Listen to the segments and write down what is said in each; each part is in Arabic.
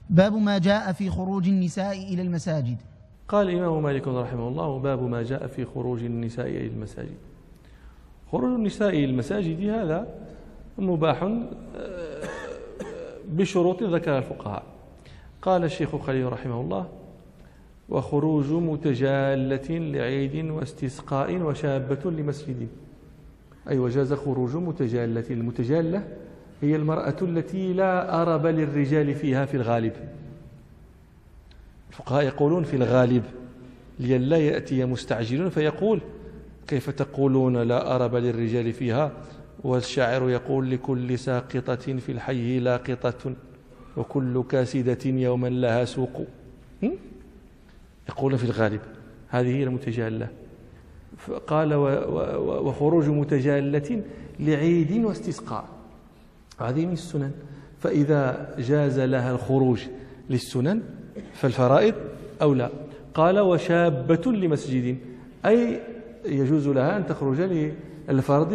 باب ما جاء في خروج النساء إلى المساجد. قال الإمام مالك رحمه الله: باب ما جاء في خروج النساء إلى المساجد. خروج النساء إلى المساجد هذا مباح بشروط ذكر الفقهاء. قال الشيخ خليل رحمه الله: وخروج متجالة لعيد واستسقاء وشابة لمسجد. أي وجاز خروج متجالة. المتجالة هي المرأة التي لا أرب للرجال فيها في الغالب. الفقهاء يقولون في الغالب لئلا يأتي مستعجل فيقول: كيف تقولون لا أرب للرجال فيها؟ والشاعر يقول: لكل ساقطة في الحي لاقطة وكل كاسدة يوما لها سوق. يقولون في الغالب. هذه هي المتجالة. قال: وخروج متجالة لعيد واستسقاء. هذه من السنن. فإذا جاز لها الخروج للسنن فالفرائض أولى. قال: وشابة لمسجد، أي يجوز لها أن تخرج للفرض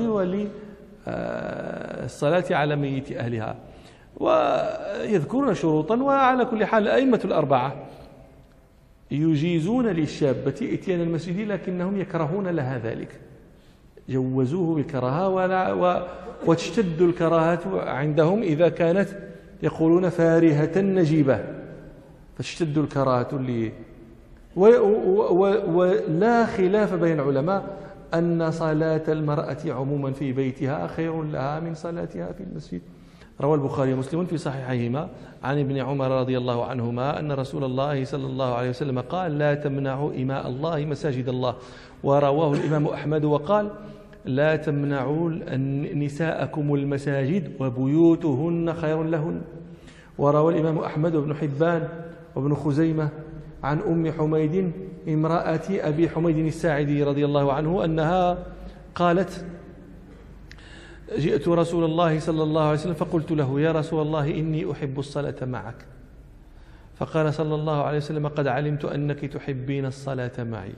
وللصلاة على ميت أهلها. ويذكرون شروطا. وعلى كل حال الأئمة الأربعة يجيزون للشابة إتيان المسجد، لكنهم يكرهون لها ذلك، جوزوه بالكراهة. وتشتد الكراهة عندهم إذا كانت يقولون فارهة نجيبة، فتشتد الكراهة ولا خلاف بين العلماء أن صلاة المرأة عموما في بيتها خير لها من صلاتها في المسجد. روى البخاري ومسلم في صحيحيهما عن ابن عمر رضي الله عنهما أن رسول الله صلى الله عليه وسلم قال: لا تمنعوا إماء الله مساجد الله. ورواه الإمام أحمد وقال: لا تمنعوا نساءكم المساجد وبيوتهن خير لهن. وروى الإمام أحمد وابن حبان وابن خزيمة عن أم حميد امرأة أبي حميد الساعدي رضي الله عنه أنها قالت: جئت رسول الله صلى الله عليه وسلم فقلت له: يا رسول الله إني أحب الصلاة معك. فقال صلى الله عليه وسلم: قد علمت أنك تحبين الصلاة معي،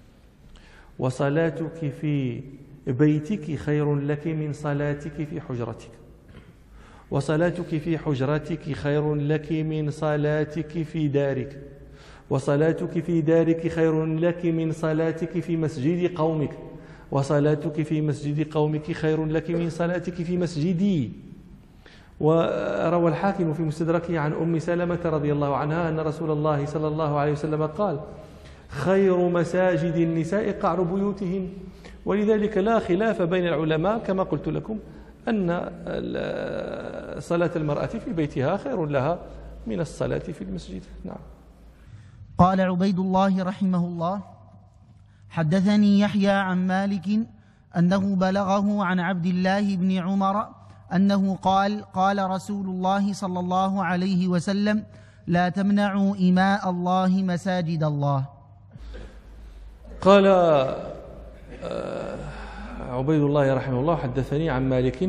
وصلاتك في بيتك خير لك من صلاتك في حجرتك، وصلاتك في حجرتك خير لك من صلاتك في دارك، وصلاتك في دارك خير لك من صلاتك في مسجد قومك، وصلاتك في مسجد قومك خير لك من صلاتك في مسجدي. وروى الحاكم في مستدركه عن أم سلمة رضي الله عنها أن رسول الله صلى الله عليه وسلم قال: خير مساجد النساء قعر بيوتهن. ولذلك لا خلاف بين العلماء كما قلت لكم أن صلاة المرأة في بيتها خير لها من الصلاة في المسجد. نعم. قال عبيد الله رحمه الله: حدثني يحيى عن مالك أنه بلغه عن عبد الله بن عمر أنه قال: قال رسول الله صلى الله عليه وسلم: لا تمنعوا إماء الله مساجد الله. قال عبيد الله رحمه الله: حدثني عن مالك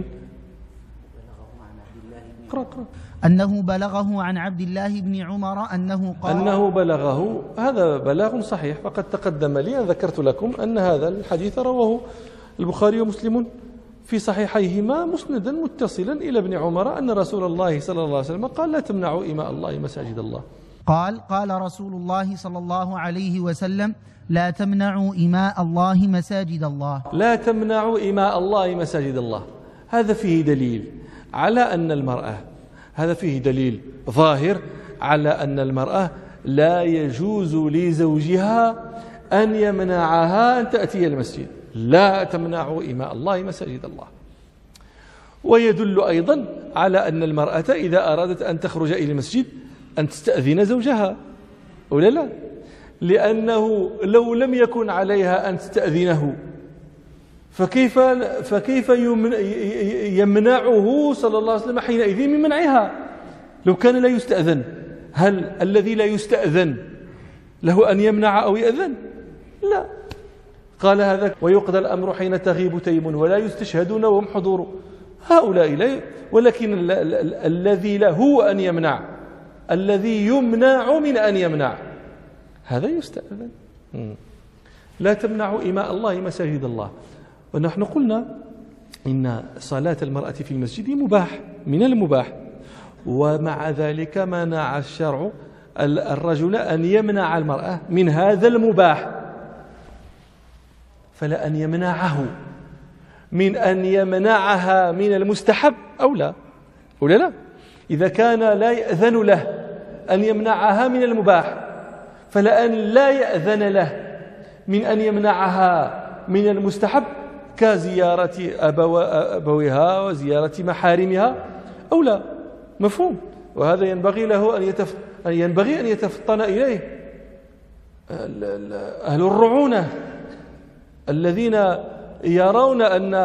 أنه بلغه عن عبد الله بن عمر أنه قال. أنه بلغه، هذا بلاغ صحيح، فقد تقدم لي أن ذكرت لكم أن هذا الحديث رواه البخاري ومسلم في صحيحيهما مسندا متصلا إلى ابن عمر أن رسول الله صلى الله عليه وسلم قال: لا تمنعوا إماء الله مساجد الله. قال رسول الله صلى الله عليه وسلم: لا تمنعوا إماء الله مساجد الله. لا تمنعوا إماء الله مساجد الله. هذا فيه دليل على أن المرأة، هذا فيه دليل ظاهر على أن المرأة لا يجوز لزوجها أن يمنعها أن تأتي المسجد. لا تمنعوا إماء الله مساجد الله. ويدل أيضا على أن المرأة إذا أرادت أن تخرج إلى المسجد أن تستأذن زوجها، ولا لا؟ لأنه لو لم يكن عليها أن تستأذنه فكيف يمنعه صلى الله عليه وسلم حينئذ من منعها لو كان لا يستأذن؟ هل الذي لا يستأذن له أن يمنع أو يأذن؟ لا. قال هذا: ويقضى الأمر حين تغيب تيم ولا يستشهدون وهم حضور. هؤلاء لا، ولكن الذي له أن يمنع، الذي يمنع من أن يمنع، هذا يستأذن. لا تمنعوا إماء الله مساجد الله. ونحن قلنا إن صلاة المرأة في المسجد مباح، من المباح، ومع ذلك منع الشرع الرجل أن يمنع المرأة من هذا المباح، فلا أن يمنعه من أن يمنعها من المستحب أو لا، ولا لا؟ إذا كان لا يأذن له أن يمنعها من المباح، فلا أن لا يأذن له من أن يمنعها من المستحب كزيارة أبويها وزيارة محارمها أو لا. مفهوم؟ وهذا ينبغي له أن يتفطن إليه أهل الرعونة الذين يرون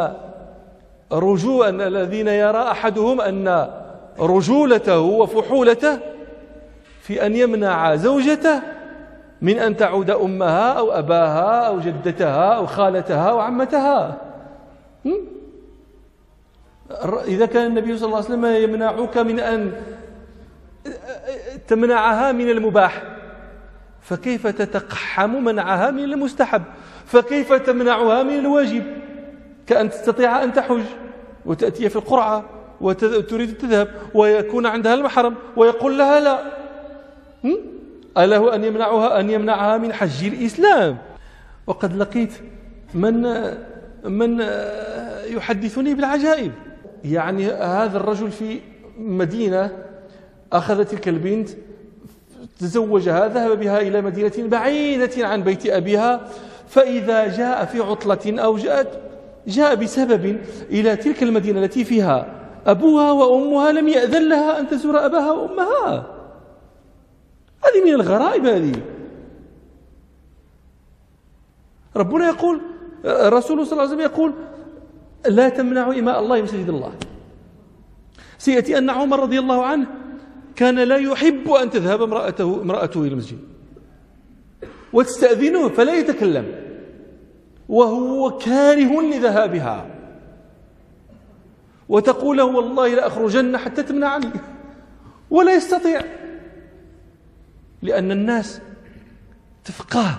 الذين يرى أحدهم أن رجولته وفحولته في أن يمنع زوجته من أن تعود أمها أو أباها أو جدتها أو خالتها أو عمتها. إذا كان النبي صلى الله عليه وسلم يمنعك من أن تمنعها من المباح، فكيف تتقحم منعها من المستحب؟ فكيف تمنعها من الواجب؟ كأن تستطيع أن تحج وتأتي في القرعة وتريد تذهب ويكون عندها المحرم ويقول لها لا، أله أن يمنعها من حج الإسلام. وقد لقيت من يحدثني بالعجائب. يعني هذا الرجل في مدينة أخذ تلك البنت، تزوجها، ذهب بها إلى مدينة بعيدة عن بيت أبيها، فإذا جاء في عطلة أو جاء بسبب إلى تلك المدينة التي فيها أبوها وأمها لم يأذن لها أن تزور أباها وأمها. هذه من الغرائب. هذه ربنا يقول، الرسول صلى الله عليه وسلم يقول لا تمنعوا إماء الله مساجد الله. سيأتي أن عمر رضي الله عنه كان لا يحب أن تذهب امرأته إلى المسجد وتستأذنه فلا يتكلم وهو كاره لذهابها، وتقول له والله لا أخرجن حتى تمنعني، ولا يستطيع، لأن الناس تفقه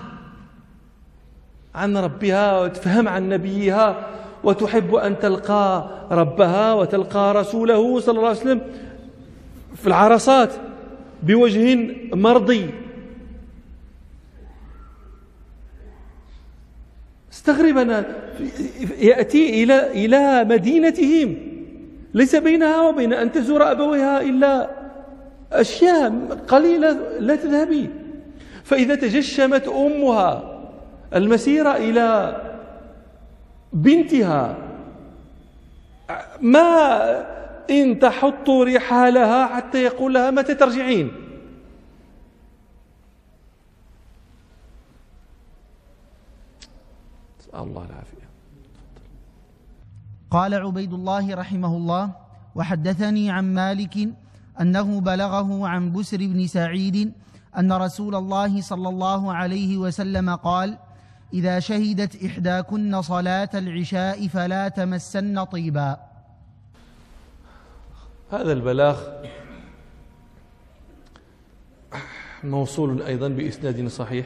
عن ربها وتفهم عن نبيها وتحب أن تلقى ربها وتلقى رسوله صلى الله عليه وسلم في العرصات بوجه مرضي. استغرب أنا، يأتي إلى مدينتهم ليس بينها وبين أن تزور أبويها إلا أشياء قليلة لا تذهبي، فإذا تجشمت أمها المسيرة إلى بنتها ما إن تحط رحالها حتى يقول لها متى ترجعين. الله العافية. قال عبيد الله رحمه الله: وحدثني عن مالك أنه بلغه عن بسر بن سعيد أن رسول الله صلى الله عليه وسلم قال: إذا شهدت إحداكن صلاة العشاء فلا تمسن طيبا. هذا البلاغ موصول أيضا بإسناد صحيح،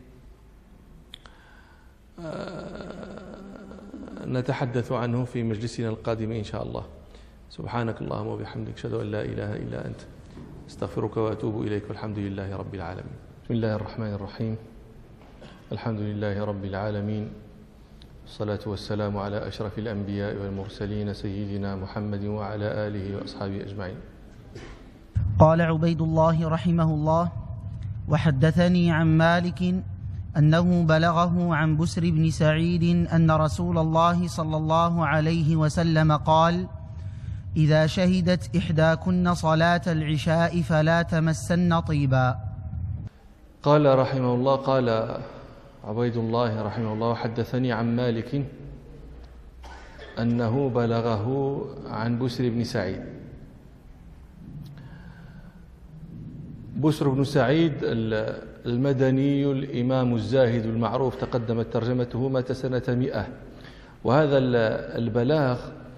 نتحدث عنه في مجلسنا القادم إن شاء الله. سبحانك اللهم وبحمدك، أشهد أن لا إله إلا أنت، استغفرك وأتوب إليك، والحمد لله رب العالمين. بسم الله الرحمن الرحيم. الحمد لله رب العالمين، والصلاة والسلام على أشرف الأنبياء والمرسلين سيدنا محمد وعلى آله وأصحابه أجمعين. قال عبيد الله رحمه الله: وحدثني عن مالك أنه بلغه عن بسر بن سعيد أن رسول الله صلى الله عليه وسلم قال: إذا شهدت إحداكن صلاة العشاء فلا تمسن طيبا. قال رحمه الله، قال عبيد الله رحمه الله: وحدثني عن مالك أنه بلغه عن بسر بن سعيد. بسر بن سعيد المدني الإمام الزاهد المعروف، تقدمت ترجمته مات سنة 100. وهذا البلاغ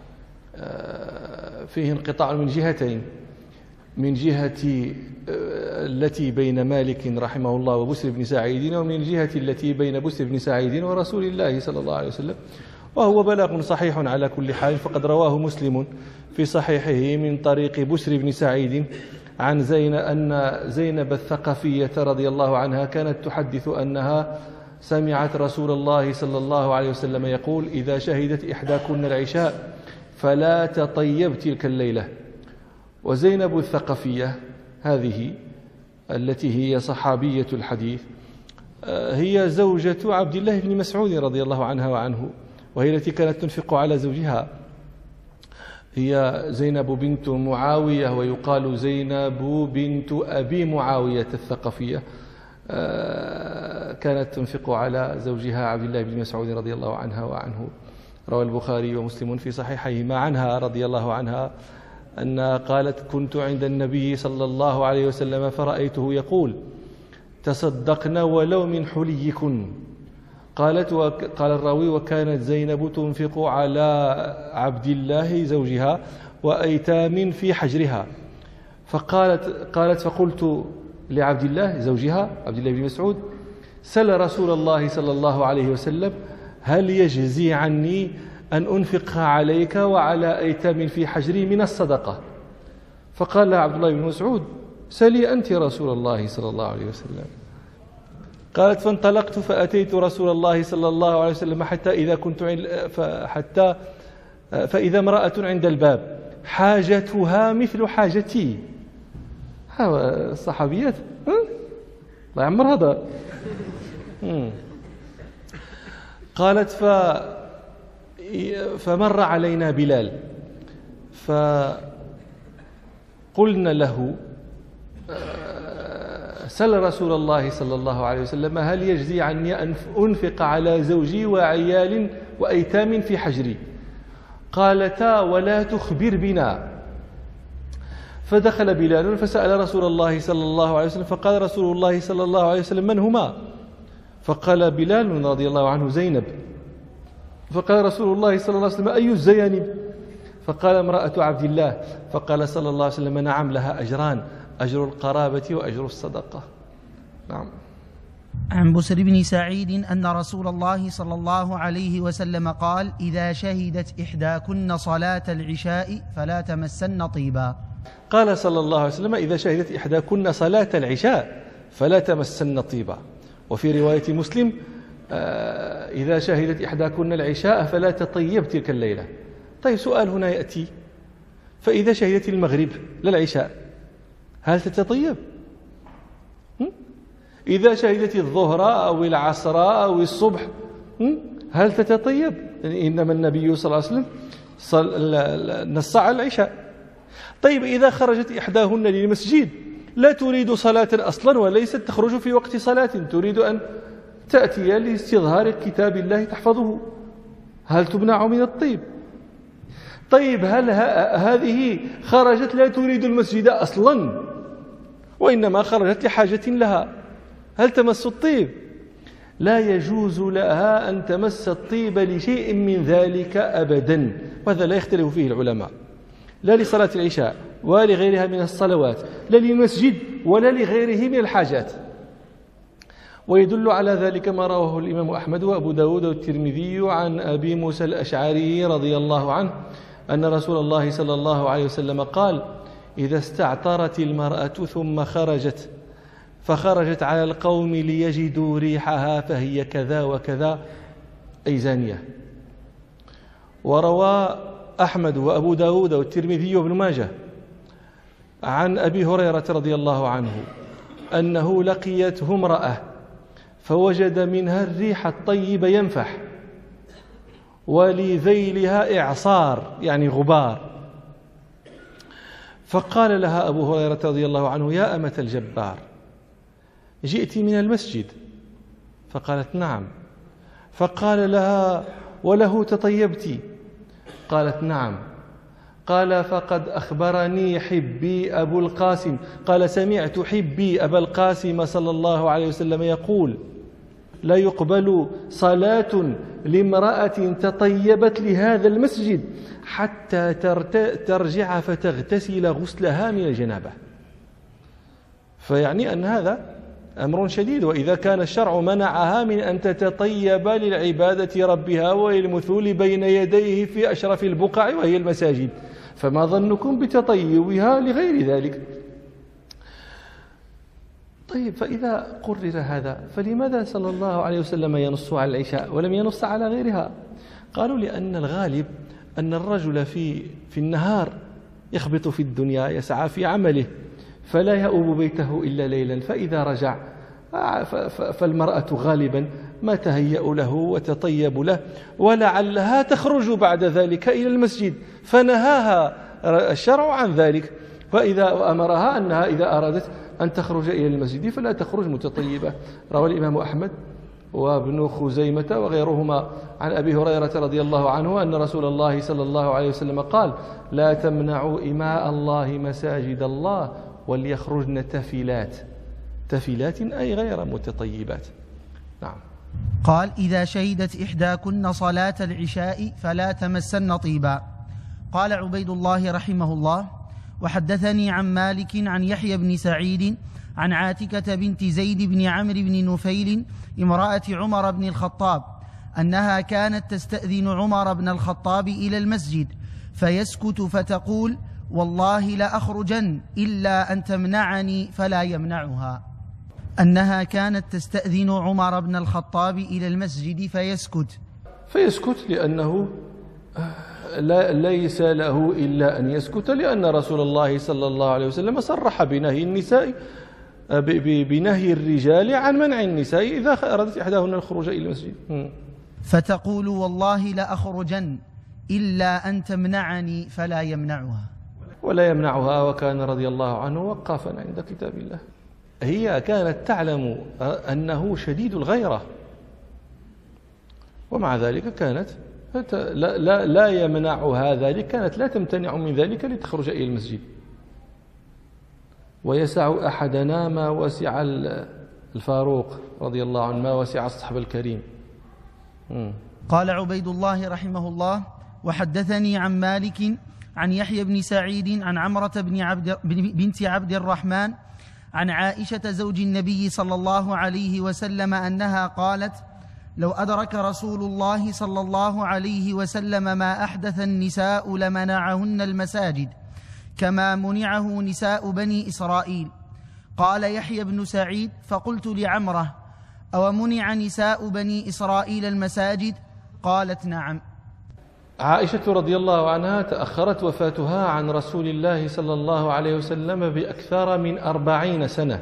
فيه انقطاع من جهتين: من جهة التي بين مالك رحمه الله وبسر بن سعيد، ومن الجهة التي بين بسر بن سعيد ورسول الله صلى الله عليه وسلم. وهو بلاغ صحيح على كل حال، فقد رواه مسلم في صحيحه من طريق بشر بن سعيد عن أن زينب الثقفية رضي الله عنها كانت تحدث أنها سمعت رسول الله صلى الله عليه وسلم يقول: إذا شهدت إحداكن العشاء فلا تطيب تلك الليلة. وزينب الثقفية هذه التي هي صحابية الحديث هي زوجة عبد الله بن مسعود رضي الله عنها وعنه، وهي التي كانت تنفق على زوجها. هي زينب بنت معاوية، ويقال زينب بنت أبي معاوية الثقفية. كانت تنفق على زوجها عبد الله بن مسعود رضي الله عنها وعنه. روى البخاري ومسلم في صحيحيهما عنها رضي الله عنها أن قالت: كنت عند النبي صلى الله عليه وسلم فرأيته يقول: تصدقن ولو من حليكن. قال الراوي: وكانت زينب تنفق على عبد الله زوجها وأيتام في حجرها. قالت فقلت لعبد الله زوجها عبد الله بن مسعود: سل رسول الله صلى الله عليه وسلم هل يجزي عني أن أنفق عليك وعلى أيتام في حجري من الصدقة؟ فقال لها عبد الله بن مسعود: سلي أنت رسول الله صلى الله عليه وسلم. قالت: فانطلقت فأتيت رسول الله صلى الله عليه وسلم فإذا امرأة عند الباب حاجتها مثل حاجتي. الصحابيات الله يعمر هذا. قالت: فمر علينا بلال فقلنا له: سل رسول الله صلى الله عليه وسلم هل يجزي عني أن أنفق على زوجي وعيال وأيتام في حجري؟ قالتا: ولا تخبر بنا. فدخل بلال فسأل رسول الله صلى الله عليه وسلم، فقال رسول الله صلى الله عليه وسلم: من هما؟ فقال بلال رضي الله عنه: زينب. فقال رسول الله صلى الله عليه وسلم: أي الزيانب؟ فقال: امرأة عبد الله. فقال صلى الله عليه وسلم: نعم، لها أجران، أجر القرابة وأجر الصدقة. نعم. عن بسر بن سعيد أن رسول الله صلى الله عليه وسلم قال: إذا شهدت إحداكن صلاة العشاء فلا تمسن طيبا. قال صلى الله عليه وسلم: إذا شهدت إحداكن صلاة العشاء فلا تمسن طيبا. وفي رواية مسلم: إذا شهدت إحداكن العشاء فلا تطيب تلك الليلة. طيب، سؤال هنا يأتي: فإذا شهدت المغرب للعشاء هل تتطيب؟ إذا شهدت الظهر أو العصر أو الصبح هل تتطيب؟ يعني إنما النبي صلى الله عليه وسلم نص على العشاء. طيب، إذا خرجت إحداهن للمسجد لا تريد صلاة أصلا وليست تخرج في وقت صلاة، تريد أن تأتي لاستظهار كتاب الله تحفظه، هل تمنع من الطيب؟ طيب، هل هذه خرجت لا تريد المسجد أصلا وإنما خرجت لحاجة لها، هل تمس الطيب؟ لا يجوز لها أن تمس الطيب لشيء من ذلك أبدا، وهذا لا يختلف فيه العلماء، لا لصلاة العشاء ولا لغيرها من الصلوات، لا للمسجد ولا لغيره من الحاجات. ويدل على ذلك ما رواه الإمام أحمد وأبو داود والترمذي عن أبي موسى الأشعري رضي الله عنه أن رسول الله صلى الله عليه وسلم قال: إذا استعطرت المرأة ثم فخرجت على القوم ليجدوا ريحها فهي كذا وكذا، أي زانية. وروى أحمد وأبو داود والترمذي وابن ماجه عن أبي هريرة رضي الله عنه أنه لقيته امرأة فوجد منها الريح الطيب ينفح ولذيلها إعصار يعني غبار، فقال لها أبو هريرة رضي الله عنه: يا أمة الجبار، جئت من المسجد؟ فقالت: نعم. فقال لها: وله تطيبت؟ قالت: نعم. قال: فقد أخبرني حبي أبو القاسم، قال: سمعت حبي أبا القاسم صلى الله عليه وسلم يقول: لا يقبل صلاة لامرأة تطيبت لهذا المسجد حتى ترجع فتغتسل غسلها من الجنابة. فيعني أن هذا أمر شديد. وإذا كان الشرع منعها من أن تتطيب للعبادة ربها وللمثول بين يديه في أشرف البقع وهي المساجد، فما ظنكم بتطيبها لغير ذلك؟ طيب، فإذا قرر هذا فلماذا صلى الله عليه وسلم ينص على العشاء ولم ينص على غيرها؟ قالوا لأن الغالب أن الرجل في النهار يخبط في الدنيا، يسعى في عمله، فلا يؤوب بيته إلا ليلا، فإذا رجع فالمرأة غالبا ما تهيأ له وتطيب له، ولعلها تخرج بعد ذلك إلى المسجد، فنهاها الشرع عن ذلك، فإذا أمرها أنها إذا أرادت أن تخرج إلى المسجد فلا تخرج متطيبة. روى الإمام أحمد وابن خزيمة وغيرهما عن أبي هريرة رضي الله عنه أن رسول الله صلى الله عليه وسلم قال: لا تمنعوا إماء الله مساجد الله وليخرجن تفلات. تفلات أي غير متطيبات. نعم. قال: إذا شهدت إحداكن صلاة العشاء فلا تمسن طيبا. قال عبيد الله رحمه الله: وحدثني عن مالك عن يحيى بن سعيد عن عاتكة بنت زيد بن عمرو بن نفيل امرأة عمر بن الخطاب أنها كانت تستأذن عمر بن الخطاب إلى المسجد فيسكت فتقول: والله لأخرجن إلا أن تمنعني، فلا يمنعها. أنها كانت تستأذن عمر بن الخطاب إلى المسجد فيسكت لأنه ليس له إلا أن يسكت، لأن رسول الله صلى الله عليه وسلم صرح بنهي النساء بنهي الرجال عن منع النساء إذا أرادت إحداهن الخروج إلى المسجد. فتقول: والله لأخرجن إلا أن تمنعني، فلا يمنعها. ولا يمنعها. وكان رضي الله عنه وقافا عند كتاب الله. هي كانت تعلم أنه شديد الغيرة، ومع ذلك كانت لا يمنعها ذلك، كانت لا تمتنع من ذلك لتخرج إلى المسجد. ويسع أحدنا ما وسع الفاروق رضي الله عنه، ما وسع الصحب الكريم. قال عبيد الله رحمه الله: وحدثني عن مالك عن يحيى بن سعيد عن عمرة بنت عبد الرحمن عن عائشة زوج النبي صلى الله عليه وسلم أنها قالت: لو أدرك رسول الله صلى الله عليه وسلم ما أحدث النساء لمنعهن المساجد كما منعه نساء بني إسرائيل. قال يحيى بن سعيد: فقلت لعمرة: أو منع نساء بني إسرائيل المساجد؟ قالت: نعم. عائشة رضي الله عنها تأخرت وفاتها عن رسول الله صلى الله عليه وسلم بأكثر من 40 سنة،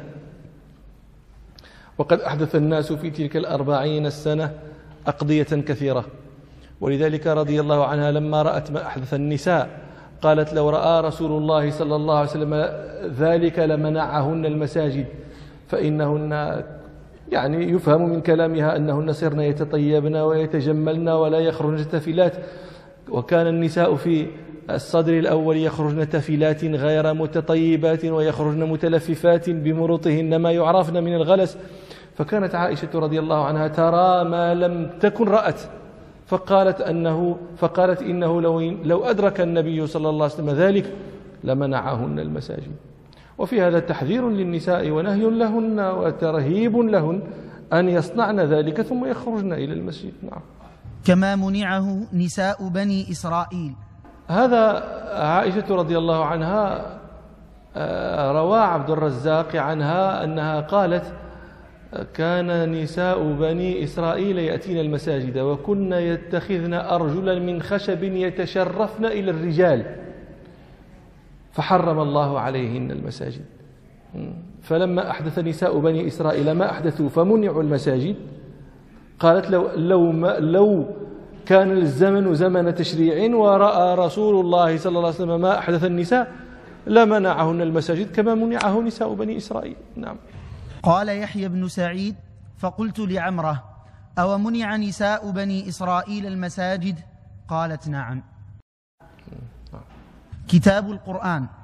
وقد أحدث الناس في تلك 40 سنة أقضية كثيرة، ولذلك رضي الله عنها لما رأت ما أحدث النساء قالت: لو رأى رسول الله صلى الله عليه وسلم ذلك لمنعهن المساجد، فإنهن يعني يفهم من كلامها أنهن صرن يتطيبن ويتجملن ولا يخرجن تفلات، وكان النساء في الصدر الأول يخرجن تفلات غير متطيبات ويخرجن متلففات بمروطهن ما يعرفن من الغلس. فكانت عائشة رضي الله عنها ترى ما لم تكن رأت، فقالت إنه لو أدرك النبي صلى الله عليه وسلم ذلك لمنعهن المساجد. وفي هذا تحذير للنساء ونهي لهن وترهيب لهن أن يصنعن ذلك ثم يخرجن إلى المسجد. نعم. كما منعه نساء بني إسرائيل. هذا عائشة رضي الله عنها روى عبد الرزاق عنها أنها قالت: كان نساء بني إسرائيل يأتين المساجد وكن يتخذن أرجلا من خشب يتشرفن إلى الرجال فحرم الله عليهن المساجد. فلما أحدث نساء بني إسرائيل ما أحدثوا فمنعوا المساجد، قالت: لو كان الزمن زمن تشريع ورأى رسول الله صلى الله عليه وسلم ما أحدث النساء لمنعهن المساجد كما منعه نساء بني إسرائيل. نعم. قال يحيى بن سعيد: فقلت لعمرة: أو منع نساء بني إسرائيل المساجد؟ قالت: نعم. كتاب القرآن.